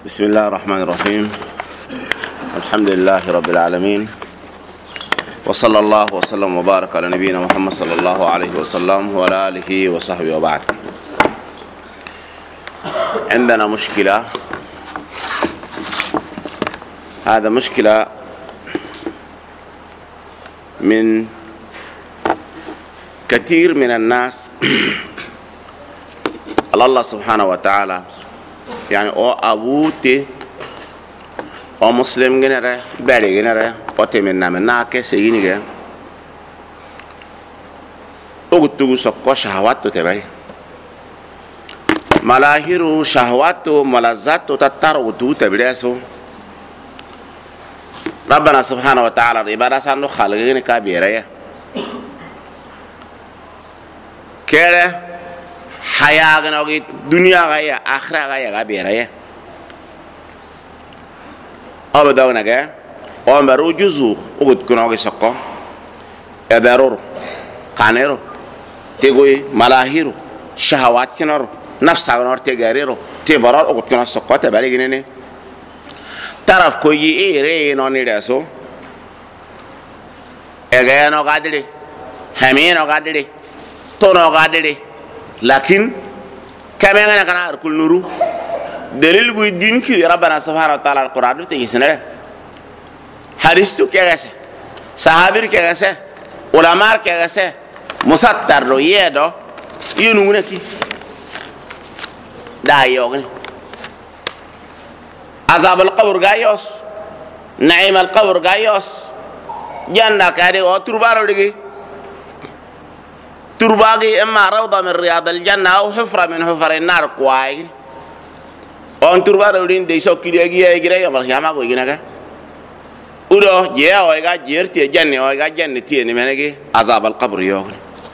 بسم الله الرحمن الرحيم. الحمد لله رب العالمين، وصلى الله وسلم وبارك على نبينا محمد صلى الله عليه وسلم وعلى آله وصحبه وبعد. عندنا مشكلة، هذا مشكلة من كثير من الناس. الله سبحانه وتعالى يعني او ابوتي او مسلم جنره بالي جنره وتمنى منك سيجيني اوغتو سكو شهوات تبعي ملاهيرو شهوات ملذات تتر تبعيسو. ربنا سبحانه وتعالى عبادة سانو خالقين كبيرة كده حياة غنوغي دنيا غاية آخرة غاية غبيرة أبدا ونجا أمبرو جزء وقد كنوغي سكو إبرور كانيرو تقوي ملاهيرو شهوات كنارو نفس غنور تجاريرو تبرر وقد كنا سكو تبالي جنيني taraf ko yi ere no ni reso ege no gadiri hami no gadiri to no gadiri lakin kamenga na kana arkul nuru dalil bu din ki rabbana subhanahu wa ta'ala alquran te gisne hadisu ke gase sahabir ke gase ulama ke gase musattar ro yedo yinu neki da yogni عذاب القبر غايوس نعيم القبر غايوس جنة كاري او تربارو دغي ترباغي اما روضه من رياض الجنه او حفره من حفر النار كواي اون تربارو دين دي سو كيدي غي يوم القيامه كو غينغا اودو جي او غا جيرتي جنة او غا جنتي ني منغي عذاب القبر يوغ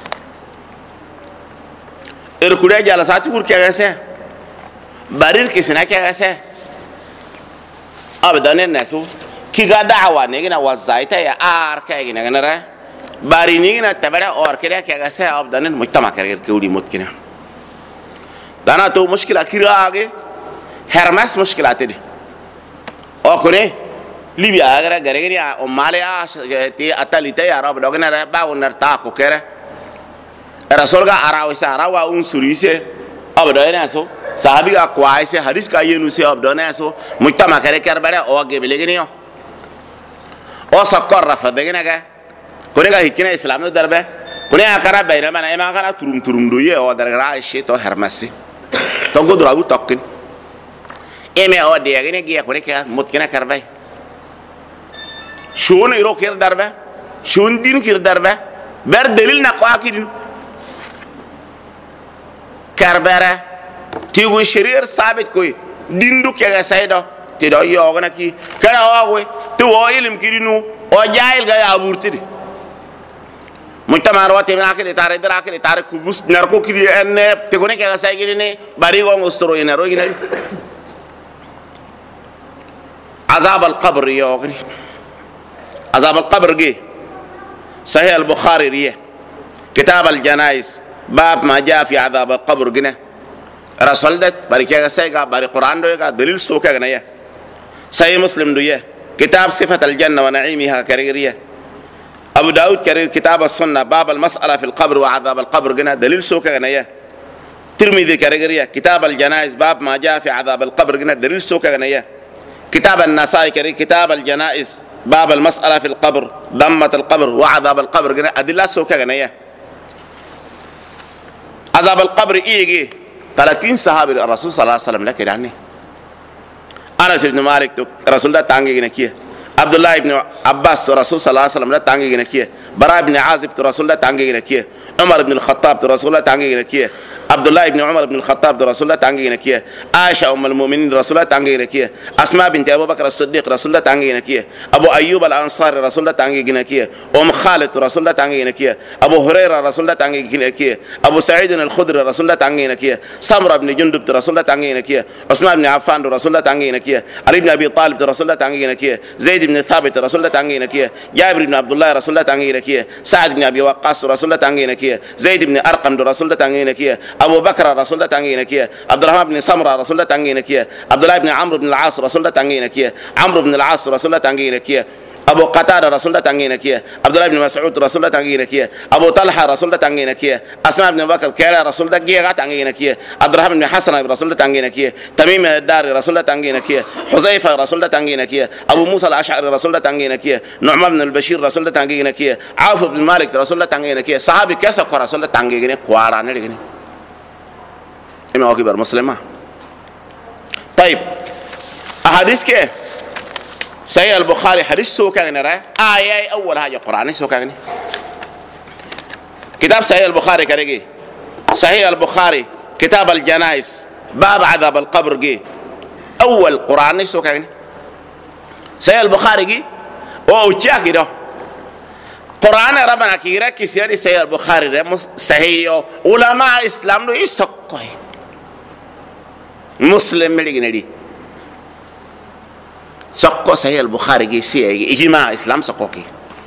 اركودي جلسات ور كيغسه بارير كيسنا كيغسه أبداً الناس كي دعوة نيجينا وزايته يا كي نجنا باري نيجينا تبرع كده كي أجسه أبداً المجتمع كده كودي متكنا دانا تو مشكلة كيرا آجي هرمس مشكلة تدي أكونه ليبيا أجرا غريغري أماليا تي أتاليته يا رب دوغنا باون نرتاكو كده الرسول قال أراوي أنصريسه أبداً الناس sahabi ka kwaise hadis ka yenu se abdona so mujtama kare karbara o ge belegini o sakkar rafa degina ga kone ga hikina islam no darbe kone akara bayna mana ema kana turum do ye o dargara shi to hermasi to godra bu tokkin eme o de gine gi kone ka mutkina karbay shon iro kir darbe shon din kir darbe ber dalil na qakidin karbara تيجون شرير ثابت كوي ديندو كيا سايدا تدا يوغنا كي كنا واوي تو علم كيرينو او جايل غا ابورتي مجتمع رواتي من اخر تاري در اخر تاري كوبس نركو كي ان تيغوني كيا ساي كيريني باري غون استرو ينرو ينري عذاب القبر يوغني عذاب القبر جي صحيح البخاري ريه كتاب الجنائز باب ما جاء في عذاب القبر جنه رسول ده بارك سيغا بارك قران دوغا دليل سوكا غنيا صحيح مسلم دويه كتاب صفة الجنة ونعيمها كريرية ابو داود كرير كتاب السنة باب المسألة في القبر وعذاب القبر غنا دليل سوكا غنيا ترمذي كريرية كتاب الجنائز باب ما جاء في عذاب القبر غنا دليل سوكا غنيا كتاب النسائي كرير كتاب الجنائز باب المسألة في القبر ضمة القبر وعذاب القبر غنا ادله سوكا غنيا عذاب القبر ايجي 30 صحابي الرسول صلى الله عليه وسلم لك يعني انس بن مالك رسول الله تانغي نكيه عبد الله بن عباس رسول صلى الله عليه وسلم تانغي نكيه براء بن عازب رسول الله تانغي نكيه عمر بن الخطاب رسول الله تانغي نكيه عبد الله بن عمر بن الخطاب رسول الله تانغي نكيه عائشة ام المؤمنين رسول الله تانغي نكيه اسماء بنت ابو بكر الصديق رسول الله تانغي نكيه ابو ايوب الانصاري رسول الله تانغي نكيه ام خالد رسول الله تانغي نكيه ابو هريره رسول الله تانغي نكيه ابو سعيد الخدري رسول الله تانغي نكيه سمره بن جندب رسول الله تانغي نكيه عثمان بن عفان رسول الله تانغي نكيه علي بن ابي طالب رسول الله تانغي نكيه زيد بن ثابت رسول الله تانغي نكيه جابر بن عبد الله رسول الله تانغي نكيه سعد بن ابي وقاص رسول الله تانغي نكيه زيد بن ارقم رسول الله تانغي نكيه أبو بكر رسول الله تانجينا كيا عبد الرحمن بن سمرة رسول الله تانجينا كيا عبد الله بن عمرو بن العاص رسول الله تانجينا كيا عمرو بن العاص رسول الله تانجينا كيا أبو قتادة رسول الله تانجينا كيا عبد الله بن مسعود رسول الله تانجينا كيا أبو طلحة رسول الله تانجينا كيا أسماء بن بكر كيا رسول الله كيا تانجينا كيا عبد الرحمن بن حسن رسول الله تانجينا كيا تميم الداري رسول الله تانجينا كيا حذيفة رسول الله تانجينا كيا أبو موسى الأشعري رسول الله تانجينا كيا نعمان بن البشير رسول الله تانجينا كيا عوف بن مالك رسول الله تانجينا كيا صحابي كيسا رسول الله تانجينا كوارا نرجعني إما أكبر مسلمة. طيب أحاديث كيف صحيح البخاري حديث سوكا نرى آية أول حاجة قرآن سوكا كتاب صحيح البخاري كرجي صحيح البخاري كتاب الجنائز باب عذاب القبر جي أول قرآن سوكا صحيح البخاري جي أو تشاكي ده قرآن ربنا كيرا كسيري صحيح البخاري ده صحيح علماء إسلام ده يسقي مسلم مليجنا دي سقو صحيح البخاري جي سي إجماع إسلام سقوكي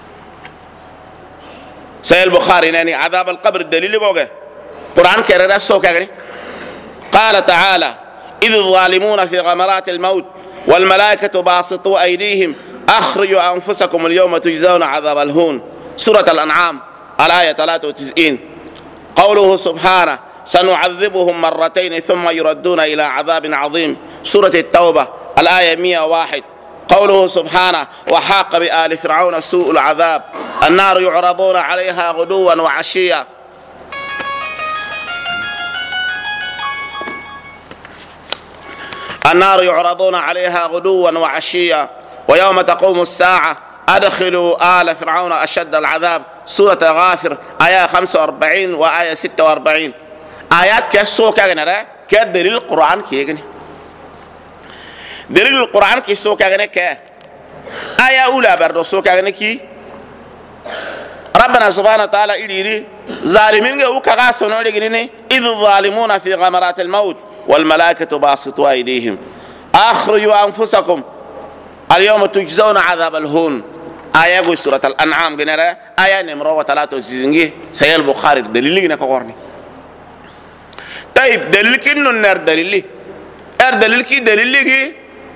صحيح البخاري يعني عذاب القبر الدليل بوجه قرآن كرر سوكا قال تعالى إذ الظالمون في غمرات الموت والملائكة باسطوا أيديهم أخرجوا أنفسكم اليوم تجزون عذاب الهون سورة الأنعام الآية 93 قوله سبحانه سنعذبهم مرتين ثم يردون إلى عذاب عظيم سورة التوبة الآية 101 قوله سبحانه وحاق بآل فرعون سوء العذاب النار يعرضون عليها غدوا وعشيا النار يعرضون عليها غدوا وعشيا ويوم تقوم الساعة أدخلوا آل فرعون أشد العذاب سورة غافر آية 45 وآية 46 آيات كسوكا جنرا كدليل القرآن كي دليل القرآن كي سوكا جنرا ك آية أولى برضو سوكا جنرا كي ربنا سبحانه وتعالى إليري ظالمين جو كغاسون ولكنني إذ الظالمون في غمرات الموت والملائكة باسطوا أيديهم أخرجوا أنفسكم اليوم تجزون عذاب الهون آية سورة الأنعام جنرا آية نمرة 33 صحيح البخاري دليل جنا كقرني. طيب دليل كنو النار دليل دليل كي دليل كي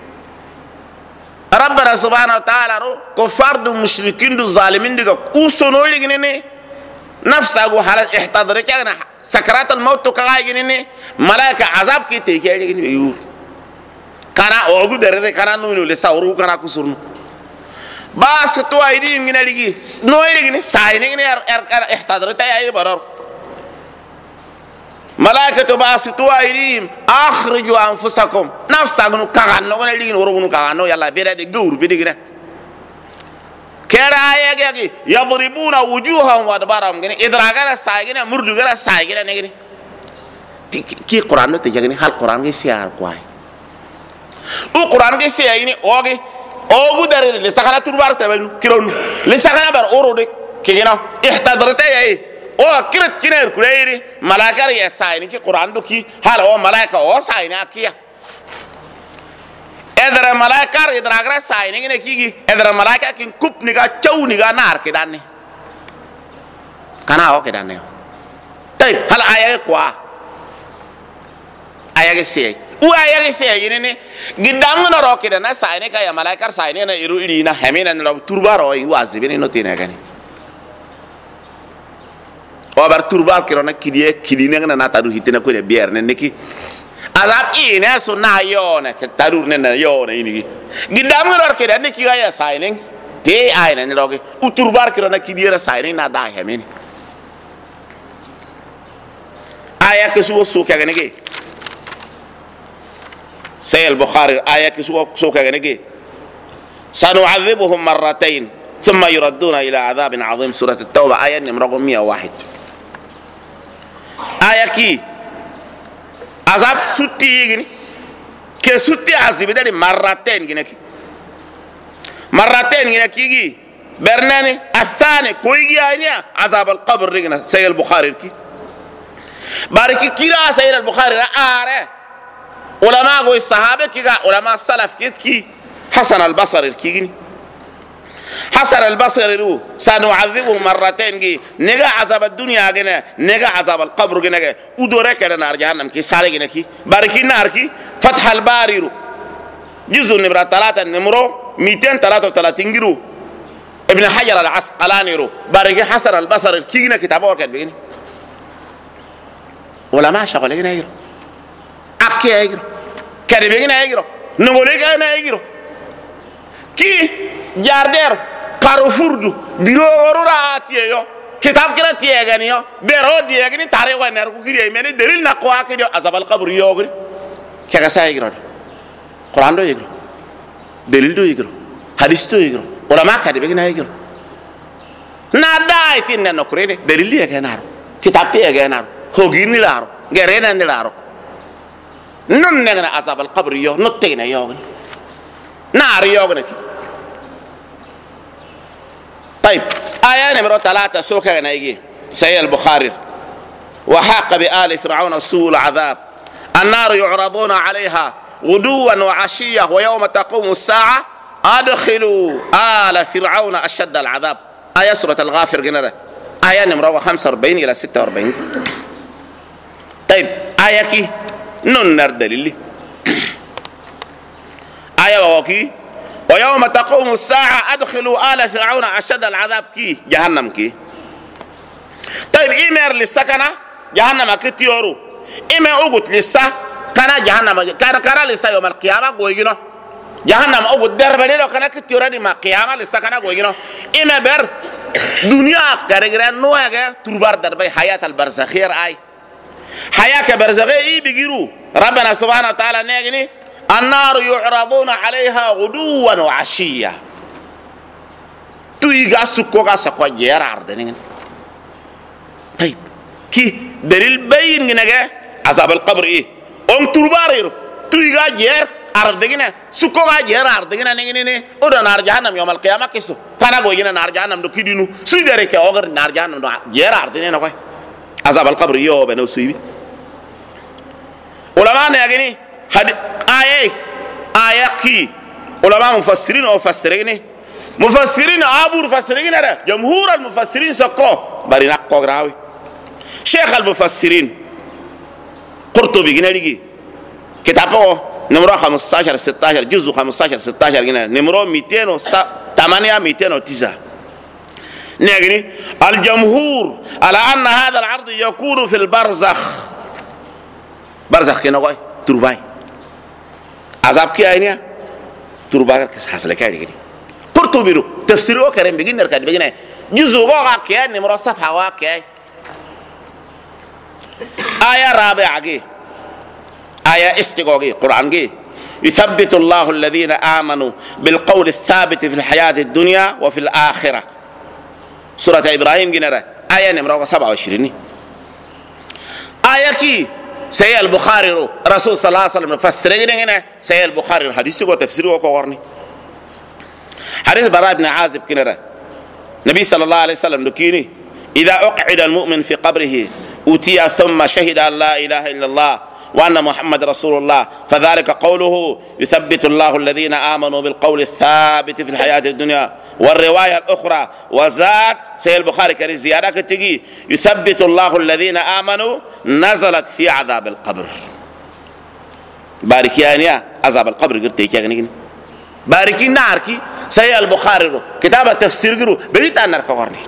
ربنا سبحانه وتعالى كفار دو مشركين دو ظالمين دو كوسونو لغنيني نفسه حالة احتضر كأنا سكرات الموت كغاينيني ملائكة عذاب كي تيكي لغني يور كانا اوغو درده كانا نونو لساورو كانا كسورنو باس تو ايدي من لغي نو لغني سايني احتضر تاي برر ملائكة باسطوا أيديهم أخرجوا أنفسكم نفسكم كغانو كنا لين ورونو كغانو يلا بيرا دي غور بيدغنا كرا ياغي يضربون وجوههم وادبارهم غني ادراغنا سايغنا مردغنا سايغنا نغني كي قران تجغني حال قران كي سيار كواي او قران كي سيغني اوغي اوغو داري لسخنا تربار تبل كيرون لسخنا بار اورودي كينا احتضرت اي او كرت كنير كريري ملائكه يا سايني كي قران دو كي حال او ملائكه او سايني اكيا ادرا ملائكه ادراغرا سايني ني كي ادرا ملائكه كي كوب نيغا تشاو نيغا نار كي داني كانا او كي داني طيب هل ايه كوا ايه سي او ايه سي ني غدام نرو كي دنا سايني كا يا ملائكه سايني نا يرو يدينا همين ان توربارو وازبين نو تينا غني وبر توربار كيرونا كيديه كيدينا نا تادو هيتنا كو بير نكي azab ine so na yone ke tarur ne na yone ini gidam ngor ke dan ki ya signing te ay na loge uturbar ki rona ki dira signing na da hemen aya ke so ka gane ge say al bukhari aya ke so ka gane ge sanu'adhibuhum marratayn thumma yuradduna ila adhabin 'azim surah at-tauba aya numero 101 aya ki azab sutti gini ke sutti azib dadi marratain gini ki marratain gini ki bernani athani koygi anya azab al qabr gina sayyid al bukhari ki bariki kira sayyid al bukhari are ulama go sahabe ki ga ulama salaf ki hasan al basri ki gini حسر البصر رو سنعذبه مرتين جي نجا عذاب الدنيا جنا نجا عذاب القبر جنا ودورك على نار جهنم كي ساري جنا كي باركي نار كي فتح الباري رو جزء نمرة 3 نمرو 233 جرو ابن حجر العسقلاني رو باركي حسر البصر كي جنا كتابه وركت بيجي ولا ما شغل جنا يجرو أكي يجرو كده بيجي يجرو نقولك أنا يجرو كي جاردير كاروفوردو بيرورا تيو كتاب كده تيغاني يو بيرو ديغني تاري وانر كو كيري ميني دليل نقوا كيدو عذاب القبر يوغري كيغا سا يغرو قران دو يغرو دليل دو يغرو حديث دو يغرو علماء كده بيغنا يغرو نادا ايتين نكوري دليل يغنارو كتاب تيغنارو هوغيني لارو غيرنا ندلارو نون نغنا عذاب القبر يو نوتينا يوغني نار يوغني طيب آية نمرة 3 سوكا نيجي سيد البخاري وحاق بآل فرعون سوء العذاب النار يعرضون عليها غدوا وعشية ويوم تقوم الساعة أدخلوا آل فرعون أشد العذاب آية سورة الغافر جنرة آية نمرة 45 إلى 46 طيب آية كي ننر دليل آية وكي ويوم تقوم الساعة أدخلوا آل فرعون أشد العذاب كي جهنم كي طيب إيمير لسكنة جهنم كتيورو إيمير أوغت لسا كان جهنم كان لسا يوم القيامة قوينا جهنم أوغت دربني لو كان كتيورا دي ما قيامة لسا كان قوينا إيمير بر دنيا كارجران نوعه تربار دربي حياة البرزخير أي حياة البرزخير إيه بيجرو ربنا سبحانه وتعالى نيجني النار يعرضون عليها غدوا وعشية تويغا سكوغا سكوا جير عردنين طيب كي دليل بين نجا عذاب القبر ايه ام ترباريرو تويغا جير عردنين سكوغا جير عردنين نيني اود نار جهنم يوم القيامه كيسو كانا غوينا نار جهنم دو كيدينو سويدري كي اوغر نار جهنم دو جير عردنين كوي عذاب القبر يو بنو سويبي علماء نيغني آية كي علماء مفسرين أو مفسرين أبو مفسرين هذا جمهور المفسرين سكوا بارينا قراوي شيخ المفسرين قرطبي جناليجي كتابه نمرة 15 16 جزء 15 16 جنا نمرة 208 209 نيجي الجمهور على أن هذا العرض يكون في البرزخ برزخ كنا قاي ترباي عذاب كي أينيا ترباك حصل كاري قرطبي رو تفسيره كريم بيجي نركض بيجي جزء واقع كي نمرة صفحة واقع آية رابعة كي آية استقاقي قرآن كي يثبت الله الذين آمنوا بالقول الثابت في الحياة الدنيا وفي الآخرة سورة إبراهيم جنرة آية نمرة 27 آية كي سيد البخاري رسول صلى الله عليه وسلم فسرين هنا سيد البخاري حديثه وتفسيره وقورني حديث براء بن عازب كنرة النبي صلى الله عليه وسلم نكيني إذا أقعد المؤمن في قبره أوتي ثم شهد أن لا إله إلا الله وأن محمد رسول الله فذلك قوله يثبت الله الذين آمنوا بالقول الثابت في الحياة الدنيا والرواية الأخرى وزاد سيد البخاري كري زيادة تجي يثبت الله الذين آمنوا نزلت في عذاب القبر باركيانيا عذاب القبر قلت يا باركي ناركي سيد البخاري كتاب التفسير قالوا بريت أن نركورني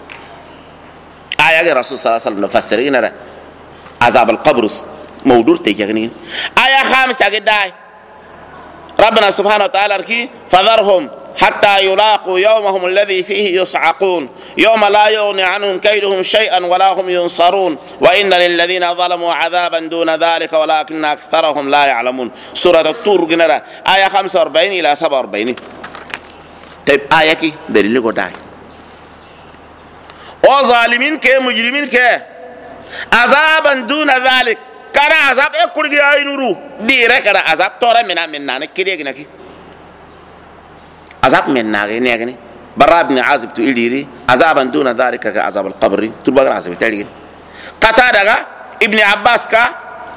آية الرسول صلى الله عليه وسلم نفسرين عذاب القبر مودور تيجانين آية 5 قداي ربنا سبحانه وتعالى كي فذرهم حتى يلاقوا يومهم الذي فيه يصعقون يوم لا يغني عنهم كيدهم شيئا ولا هم ينصرون وإن للذين ظلموا عذابا دون ذلك ولكن أكثرهم لا يعلمون سورة الطور جنرة آية 45 إلى 47 طيب آية كي دليل قداي وظالمين كي مجرمين كي عذابا دون ذلك كان عذاب يقول جاي نورو ديره كان عذاب تورا منا نكدي كنكي عذاب منا غني براء بن عازب تقولي عذابا دون ذلك كعذاب القبر تبغى عذاب تاني قتادة ابن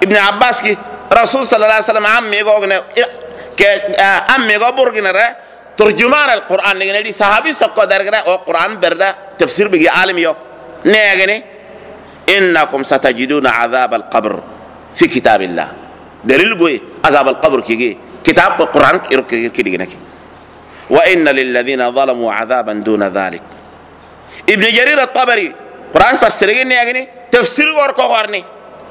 عباس كي رسول صلى الله عليه وسلم عمي غوغنا عمي غبرغنا ترجمان القرآن نجني صحابي سكوا درجة أو قرآن بردا تفسير بيجي عالم يو نيجني إنكم ستجدون عذاب القبر في كتاب الله دليل قوي عذاب القبر كيجي كتاب القرآن كيجي وإن للذين ظلموا عذابا دون ذلك ابن جرير الطبري قرآن فسرين نيجني تفسير ورقارني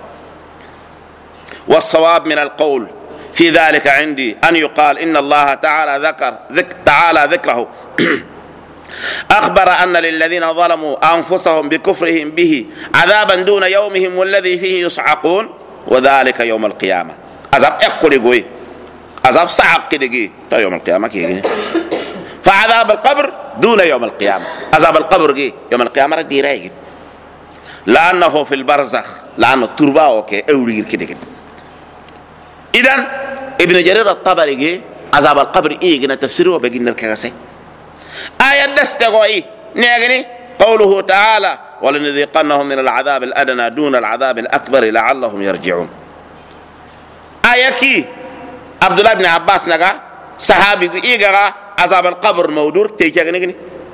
والصواب من القول في ذلك عندي أن يقال إن الله تعالى ذكره أخبر أن للذين ظلموا أنفسهم بكفرهم به عذابا دون يومهم والذي فيه يصعقون وذلك يوم القيامة عذاب أقول يقول عذاب صعق يقول يوم القيامة كي فعذاب القبر دون يوم القيامة عذاب القبر يوم القيامة ديرا لأنه في البرزخ لأنه التربة أوكي أولي كده إذن ابن جرير الطبري عذاب القبر إيه تفسيره بقينا الكاسي آية دستغوي نيغني قوله تعالى ولنذيقنهم من العذاب الأدنى دون العذاب الأكبر لعلهم يرجعون آية كي عبد الله بن عباس نغا صحابي إيغا عذاب القبر مودور تيجاغني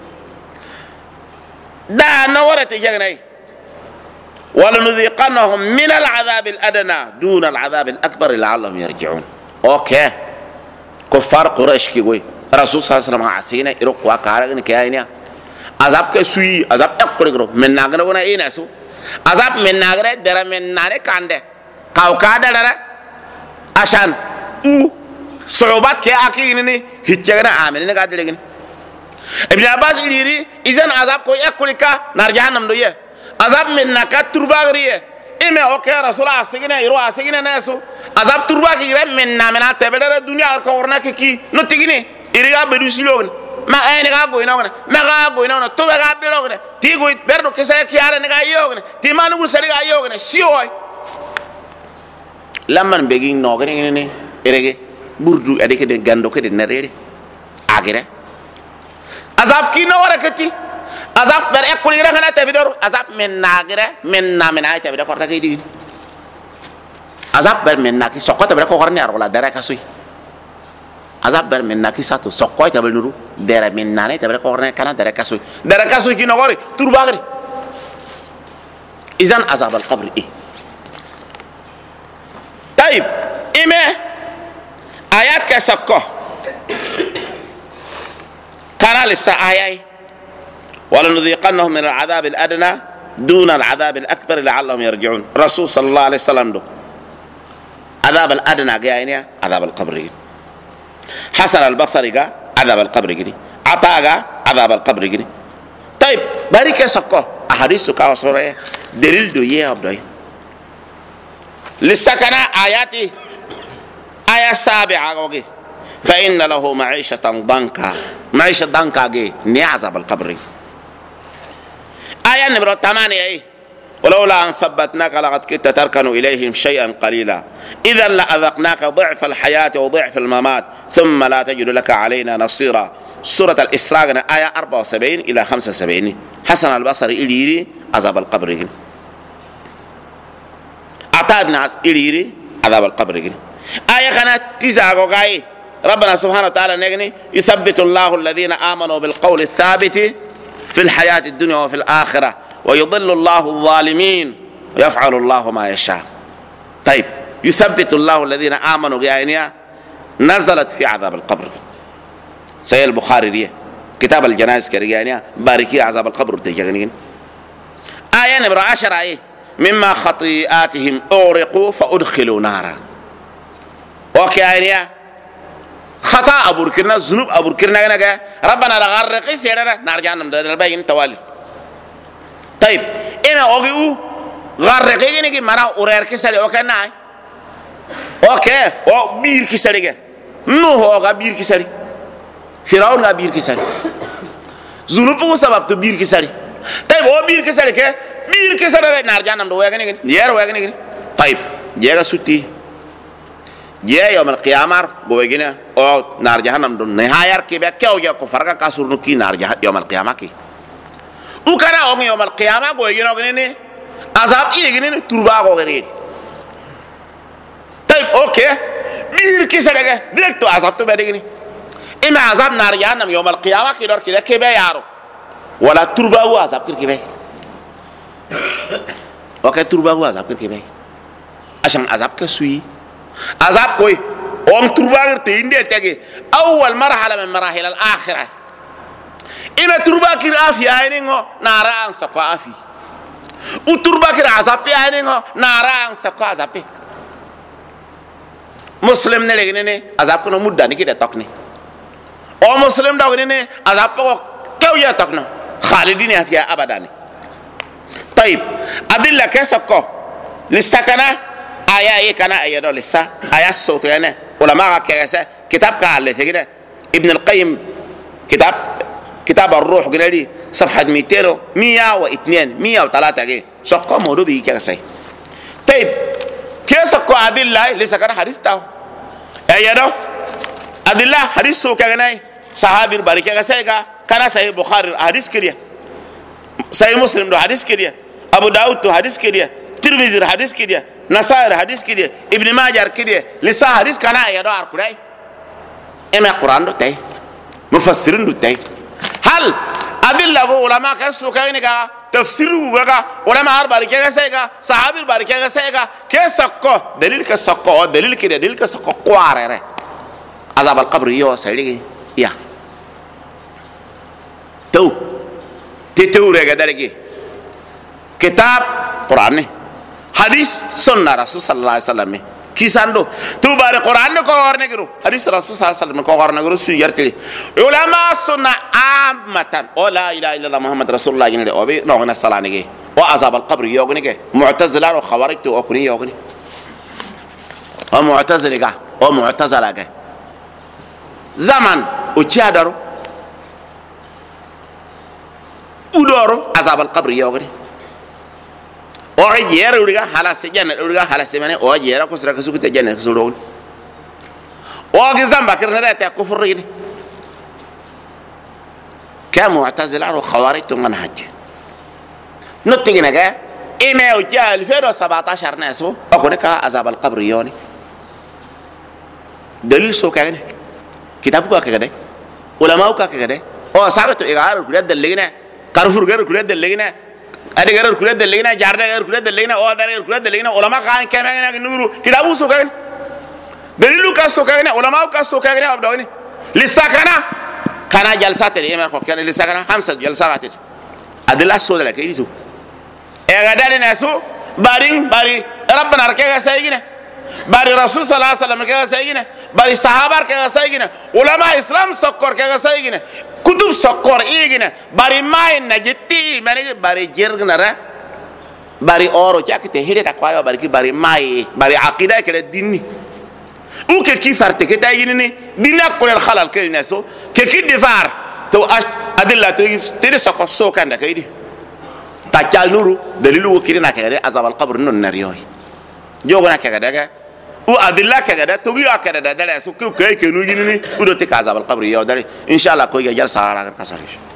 دا نورة تيجاغني ولنذيقنهم من العذاب الأدنى دون العذاب الأكبر لعلهم يرجعون اوكي كفار قريش كي وي رسول صلى الله عليه وسلم عسينا يروق وكارغن كاينيا عذاب كسوي عذاب اقرغرو من ناغنا ونا ايناسو عذاب من ناغره در من ناره كانده كاو كادا در عشان صعوبات كي اكينني هيتجنا امنين غادلغن ابن عباس يري اذن عذاب كو ياكلكا نار جهنم دويه عذاب من نكا ترباغريه إما أوكي رسول الله سجنا يروح سجنا ناسو عذاب تربا كيرم من نامنا تبدأ الدنيا كورنا كي نتيجني إرجع بدوسيلون ما أي نجا بويناونا ما جا بويناونا تو جا بيلونا تيجي بيرو كسر كيارا نجا يوغنا تيمانو كسر نجا يوغنا سيوي لما نبغي نوغنا إني إرجع بردو أديك دعندو كده نريري أجره عذاب كي نوارا كتي عذاب برأكل يراه هنا تبدأ عذاب من ناقرة من نامنا تبدأ كورنا كيدي عذاب بر من ناقي سقط تبدأ كورنا يارو لا درا كسوي عذاب بر من ناقي ساتو سقط تبدأ نورو درا من نانه تبدأ كورنا كنا درا كسوي كي نقولي ترباغري إذن عذاب القبر إيه طيب إما آيات كسقط كنا لسه آيات ولنذيقنهم من العذاب الأدنى دون العذاب الأكبر لعلهم يرجعون رسول صلى الله عليه وسلم دو عذاب الأدنى جاينيا عذاب القبر حسن البصري جا عذاب القبر جني عطاء جا عذاب القبر جني طيب بارك سكوا أحاديث كاو سورة دليل دو يه أبداي لسه كنا آياتي آية سابعة جوجي فإن له معيشة ضنكا معيشة ضنكا جي ني عذاب القبر آية نمرة 8 ولولا أن ثبتناك لقد كنت تركن إليهم شيئا قليلا إذا لأذقناك ضعف الحياة وضعف الممات ثم لا تجد لك علينا نصيرا سورة الإسراء آية 74 إلى 75 حسن البصري إليري عذاب القبر أعطادنا إليري عذاب القبر آية كانت تزاغو غاي ربنا سبحانه وتعالى نغني يثبت الله الذين آمنوا بالقول الثابت في الحياة الدنيا وفي الآخرة ويضل الله الظالمين ويفعل الله ما يشاء طيب يثبت الله الذين آمنوا يعني نزلت في عذاب القبر سيد البخاري دي كتاب الجنائز كريانيا باركي عذاب القبر تجانين آية نمرة 10 مما خطيئاتهم أورقوا فأدخلوا نارا وكأنيا خطأ أبوركنا ذنوب أبوركنا كنا ربنا لغرقي سيرنا نار جهنم دلبين توالي طيب إما أوجيو غرقي كنا مرا أورير كسر أوكنا أوكي أو بير كسر كه نو هو بير كسر فرعون بير كسر ذنوب هو سبب تو بير كسر طيب أو بير كسر كه بير كسر نار جهنم دو وياك نيجي يار وياك نيجي طيب جيغا سوتي جاء يوم القيامة بوجينا أو نار جهنم دون نهاية كيبا كيو جا كفرك كاسور نكي نار جهنم يوم القيامة كي وكنا أو يوم القيامة بوجينا وجينا عذاب إيه جينا تربا وجينا طيب أوكي بير كيسة لك ديركتو عذاب تو بديني إما عذاب نار جهنم يوم القيامة كدار كده كبه يارو ولا تربا هو عذاب كبه وكان تربا هو عذاب كبه عشان عذاب كسوي عذاب كوي أم تربا تيندي تجي أول مرحلة من مراحل الآخرة إما تربا كده في عينه نار عن سقوا في وتربا كده عذاب في عينه نار عن سقوا عذاب مسلم نلقيني عذاب كنا مدة كده تقني أو مسلم داوني عذاب كيو يا تقنا خالدين فيها أبدا. طيب أدلة كسكو لسكنا آية كنا آية دول لسه آية صوت يعني علماء كذا كتاب كالله كده ابن القيم كتاب الروح قال صفحة 102 103 كده سكو مودو بيجي كذا. طيب كسكو أدلة لسكنا حديث تاو آية دو أدلة حديث سو كأناي صحابي الباركة كسيكا كنا صحيح بخاري حديث كريه صحيح مسلم دو حديث كريه أبو داود دو حديث كريه ترمذي حديث كريه نسائي حديث كريه ابن ماجه كريه لسا حديث كنا يدو أركوداي إما القرآن دو تاي مفسرين دو تاي هل أدلة علماء كسو كأنك تفسيره كا علماء الباركة كسيكا صحابي الباركة كسيكا كسكو دليل كسكو دليل كده دليل كسكو قواره عذاب القبر يو سيدي يا تو رجع درجة كتاب قرآن حديث سنة رسول صلى الله عليه وسلم كيساندو تو بار قرآن کو اور نگرو حديث رسول صلى الله عليه وسلم کو اور نگرو سيرتلي علماء سنة عامة ولا إله إلا الله محمد رسول الله جنري أبي نوعنا صلاة نجي وعذاب القبر يوغني كه معتزلة وخوارج تو أكوني يوغني ومعتزلة كه ومعتزلة كه زمان وجادرو ودورو عذاب القبر يوغني أوجير ورجع حلا سجن ورجع حلا سمنه أوجير كسر كسوك تجنن كسرون أوجي زمان بكرنا لا تكفر رجلي كمعتزلة وخوارج تمنهج نتيجة كه إما وجا 2017 ناسو أكون كعذاب القبر يوني دليل سو كأنه كتابك كأنه علماء كأنه أو ساعة إغار كلية دليلنا كارفور غير كلية دليلنا أدي غير كلية دليلنا جارنا غير كلية دليلنا أو أدار غير كلية دليلنا علماء كان كأنه نورو كتابه سو كأنه دليل كاسو كأنه علماء كاسو كأنه أبدوني لسه كنا جلسات الإمام كان لسه كنا 5 جلسات أدلة سو ده كيدي سو إغادة ناسو باري ربنا ركعة سايقنا باري رسول صلى الله عليه وسلم ركعة سايقنا باري صحابة ركعة سايقنا علماء إسلام سكر ركعة سايقنا كتب سكر إيجنا باري ما نجتي باري جرغنا را باري أورو جاك تهيرة تقوى باري ماي باري عقيدة كلا ديني او كي فرت كي تايني دينا كل الخلل كل ناسو كي دفار تو ادله تري سكو سو كان كايدي تاجال نورو دليل وكيرنا كده عذاب القبر نون نريوي جوغنا كده او ادله كده تو يا كده دلاسو كي كنو جيني ودو تك عذاب القبر يا دلي ان شاء الله كوي جلسه على كسرش